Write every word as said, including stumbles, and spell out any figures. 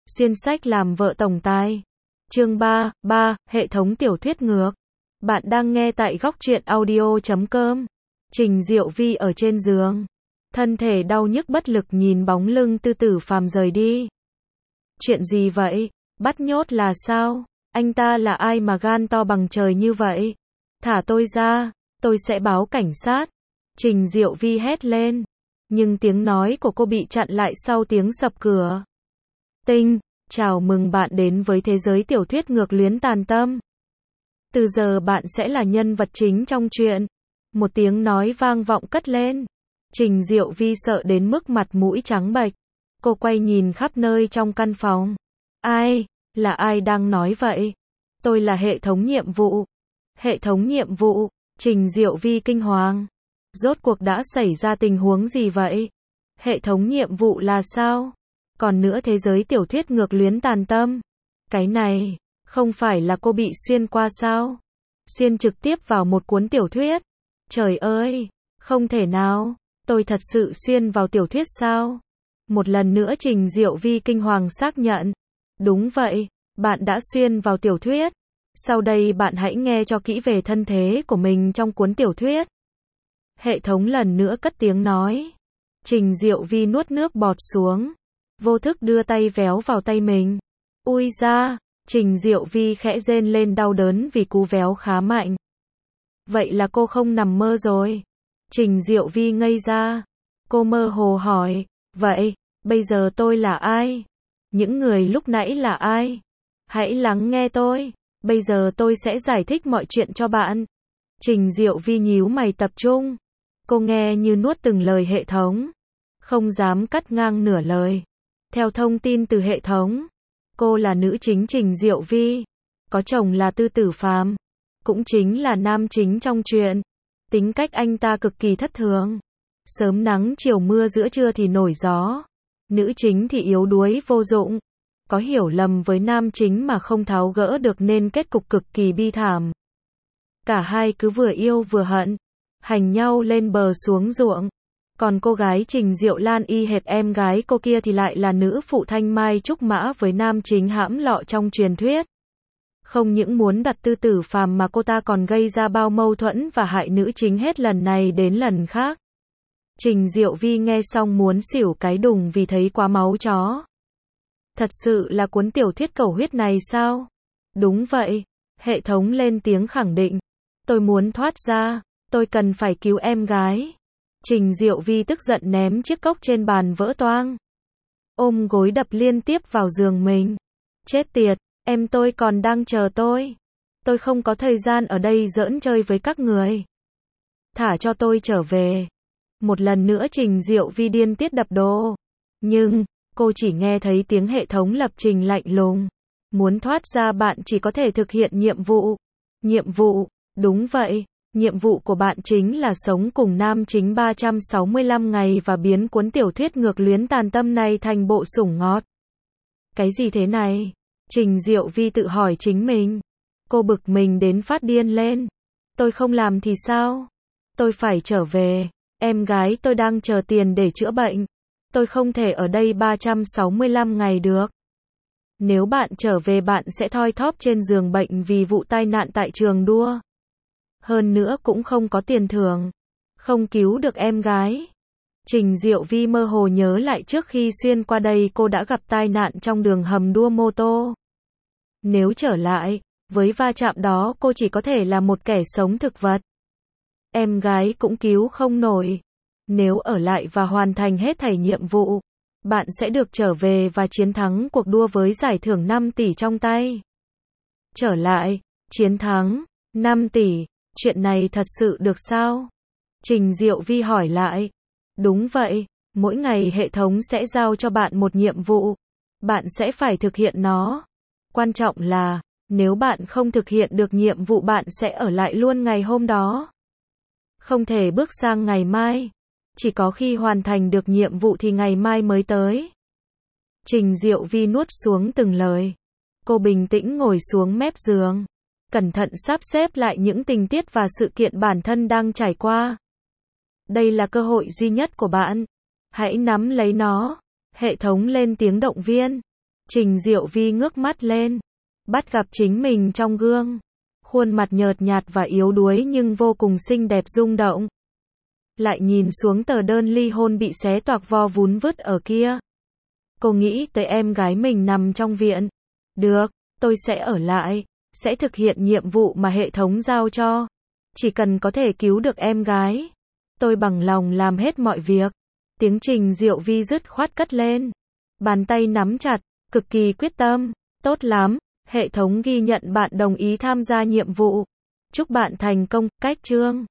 Xuyên sách làm vợ tổng tài. Chương ba, ba, hệ thống tiểu thuyết ngược. Bạn đang nghe tại góc truyện audio chấm com. Trình Diệu Vi ở trên giường, thân thể đau nhức bất lực nhìn bóng lưng Tư Tử Phàm rời đi. Chuyện gì vậy? Bắt nhốt là sao? Anh ta là ai mà gan to bằng trời như vậy? Thả tôi ra, tôi sẽ báo cảnh sát. Trình Diệu Vi hét lên. Nhưng tiếng nói của cô bị chặn lại sau tiếng sập cửa. Tinh, chào mừng bạn đến với thế giới tiểu thuyết ngược luyến tàn tâm. Từ giờ bạn sẽ là nhân vật chính trong truyện. Một tiếng nói vang vọng cất lên. Trình Diệu Vi sợ đến mức mặt mũi trắng bệch. Cô quay nhìn khắp nơi trong căn phòng. Ai? Là ai đang nói vậy? Tôi là hệ thống nhiệm vụ. Hệ thống nhiệm vụ? Trình Diệu Vi kinh hoàng. Rốt cuộc đã xảy ra tình huống gì vậy? Hệ thống nhiệm vụ là sao? Còn nữa thế giới tiểu thuyết ngược luyến tàn tâm. Cái này, không phải là cô bị xuyên qua sao? Xuyên trực tiếp vào một cuốn tiểu thuyết. Trời ơi, không thể nào, tôi thật sự xuyên vào tiểu thuyết sao? Một lần nữa Trình Diệu Vi kinh hoàng xác nhận. Đúng vậy, bạn đã xuyên vào tiểu thuyết. Sau đây bạn hãy nghe cho kỹ về thân thế của mình trong cuốn tiểu thuyết. Hệ thống lần nữa cất tiếng nói. Trình Diệu Vi nuốt nước bọt xuống. Vô thức đưa tay véo vào tay mình. Ui da, Trình Diệu Vi khẽ rên lên đau đớn vì cú véo khá mạnh. Vậy là cô không nằm mơ rồi. Trình Diệu Vi ngây ra. Cô mơ hồ hỏi, vậy, bây giờ tôi là ai? Những người lúc nãy là ai? Hãy lắng nghe tôi. Bây giờ tôi sẽ giải thích mọi chuyện cho bạn. Trình Diệu Vi nhíu mày tập trung. Cô nghe như nuốt từng lời hệ thống. Không dám cắt ngang nửa lời. Theo thông tin từ hệ thống, cô là nữ chính Trình Diệu Vi. Có chồng là Tư Tử Phàm. Cũng chính là nam chính trong truyện. Tính cách anh ta cực kỳ thất thường. Sớm nắng chiều mưa giữa trưa thì nổi gió. Nữ chính thì yếu đuối vô dụng. Có hiểu lầm với nam chính mà không tháo gỡ được nên kết cục cực kỳ bi thảm. Cả hai cứ vừa yêu vừa hận. Hành nhau lên bờ xuống ruộng. Còn cô gái Trình Diệu Lan y hệt em gái cô kia thì lại là nữ phụ thanh mai trúc mã với nam chính hãm lọ trong truyền thuyết. Không những muốn đặt Tư Tử Phàm mà cô ta còn gây ra bao mâu thuẫn và hại nữ chính hết lần này đến lần khác. Trình Diệu Vi nghe xong muốn xỉu cái đùng vì thấy quá máu chó. Thật sự là cuốn tiểu thuyết cầu huyết này sao? Đúng vậy. Hệ thống lên tiếng khẳng định. Tôi muốn thoát ra. Tôi cần phải cứu em gái. Trình Diệu Vi tức giận ném chiếc cốc trên bàn vỡ toang. Ôm gối đập liên tiếp vào giường mình. Chết tiệt, em tôi còn đang chờ tôi. Tôi không có thời gian ở đây giỡn chơi với các người. Thả cho tôi trở về. Một lần nữa Trình Diệu Vi điên tiết đập đồ. Nhưng, cô chỉ nghe thấy tiếng hệ thống lập trình lạnh lùng. Muốn thoát ra bạn chỉ có thể thực hiện nhiệm vụ. Nhiệm vụ, đúng vậy. Nhiệm vụ của bạn chính là sống cùng nam chính ba trăm sáu mươi lăm ngày và biến cuốn tiểu thuyết ngược luyến tàn tâm này thành bộ sủng ngọt. Cái gì thế này? Trình Diệu Vi tự hỏi chính mình. Cô bực mình đến phát điên lên. Tôi không làm thì sao? Tôi phải trở về. Em gái tôi đang chờ tiền để chữa bệnh. Tôi không thể ở đây ba trăm sáu mươi lăm ngày được. Nếu bạn trở về bạn sẽ thoi thóp trên giường bệnh vì vụ tai nạn tại trường đua. Hơn nữa cũng không có tiền thưởng. Không cứu được em gái. Trình Diệu Vi mơ hồ nhớ lại trước khi xuyên qua đây cô đã gặp tai nạn trong đường hầm đua mô tô. Nếu trở lại, với va chạm đó cô chỉ có thể là một kẻ sống thực vật. Em gái cũng cứu không nổi. Nếu ở lại và hoàn thành hết thảy nhiệm vụ, bạn sẽ được trở về và chiến thắng cuộc đua với giải thưởng năm tỷ trong tay. Trở lại, chiến thắng, năm tỷ. Chuyện này thật sự được sao? Trình Diệu Vi hỏi lại. Đúng vậy, mỗi ngày hệ thống sẽ giao cho bạn một nhiệm vụ. Bạn sẽ phải thực hiện nó. Quan trọng là, nếu bạn không thực hiện được nhiệm vụ bạn sẽ ở lại luôn ngày hôm đó. Không thể bước sang ngày mai. Chỉ có khi hoàn thành được nhiệm vụ thì ngày mai mới tới. Trình Diệu Vi nuốt xuống từng lời. Cô bình tĩnh ngồi xuống mép giường. Cẩn thận sắp xếp lại những tình tiết và sự kiện bản thân đang trải qua. Đây là cơ hội duy nhất của bạn. Hãy nắm lấy nó. Hệ thống lên tiếng động viên. Trình Diệu Vi ngước mắt lên, bắt gặp chính mình trong gương. Khuôn mặt nhợt nhạt và yếu đuối nhưng vô cùng xinh đẹp rung động. Lại nhìn xuống tờ đơn ly hôn bị xé toạc vo vún vứt ở kia. Cô nghĩ tới em gái mình nằm trong viện. Được, tôi sẽ ở lại, sẽ thực hiện nhiệm vụ mà hệ thống giao cho. Chỉ cần có thể cứu được em gái, tôi bằng lòng làm hết mọi việc. Tiếng Trình Diệu Vi dứt khoát cất lên. Bàn tay nắm chặt, cực kỳ quyết tâm. Tốt lắm, hệ thống ghi nhận bạn đồng ý tham gia nhiệm vụ. Chúc bạn thành công, cách chương.